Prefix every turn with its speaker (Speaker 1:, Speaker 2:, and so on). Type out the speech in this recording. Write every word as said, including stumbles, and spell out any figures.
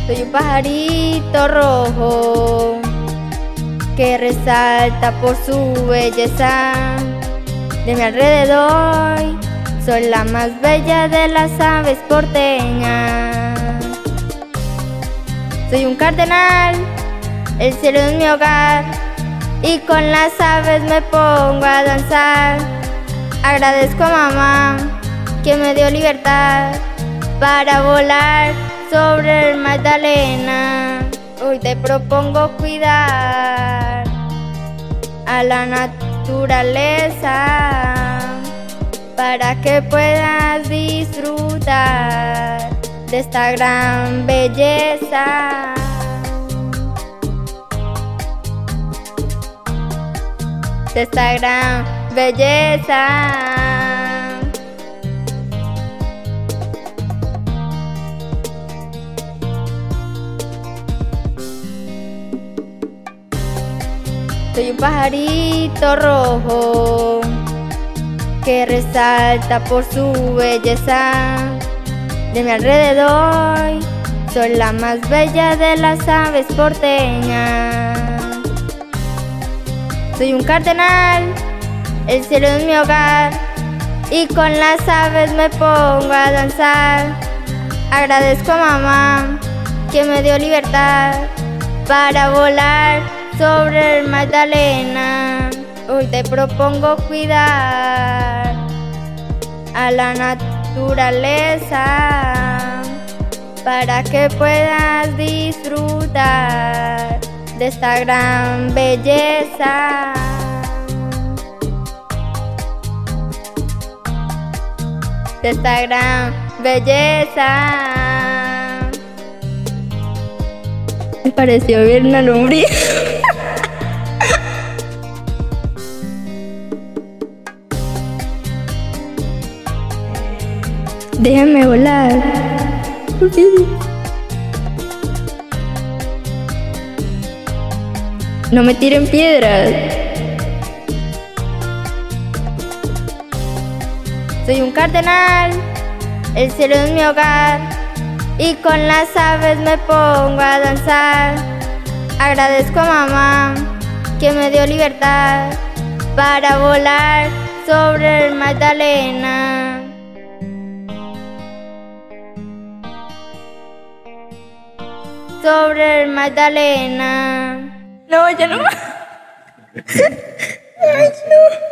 Speaker 1: Soy un pajarito rojo que resalta por su belleza. De mi alrededor soy la más bella de las aves porteñas. Soy un cardenal, el cielo es mi hogar, y con las aves me pongo a danzar. Agradezco a mamá que me dio libertad para volar sobre el Magdalena. Hoy te propongo cuidar a la naturaleza para que puedas disfrutar de esta gran belleza. De esta gran belleza. Soy un pajarito rojo que resalta por su belleza. De mi alrededor soy la más bella de las aves porteñas. Soy un cardenal, el cielo es mi hogar, y con las aves me pongo a danzar. Agradezco a mamá que me dio libertad para volar sobre el Magdalena. Hoy te propongo cuidar a la naturaleza para que puedas disfrutar de esta gran belleza. De esta gran belleza. Me pareció bien una lombriz. Déjame volar. ¿Por qué? No me tiren piedras. Soy un cardenal, el cielo es mi hogar, y con las aves me pongo a danzar. Agradezco a mamá que me dio libertad para volar sobre el Magdalena. Sobre el Magdalena. No, ya no. Ay, no.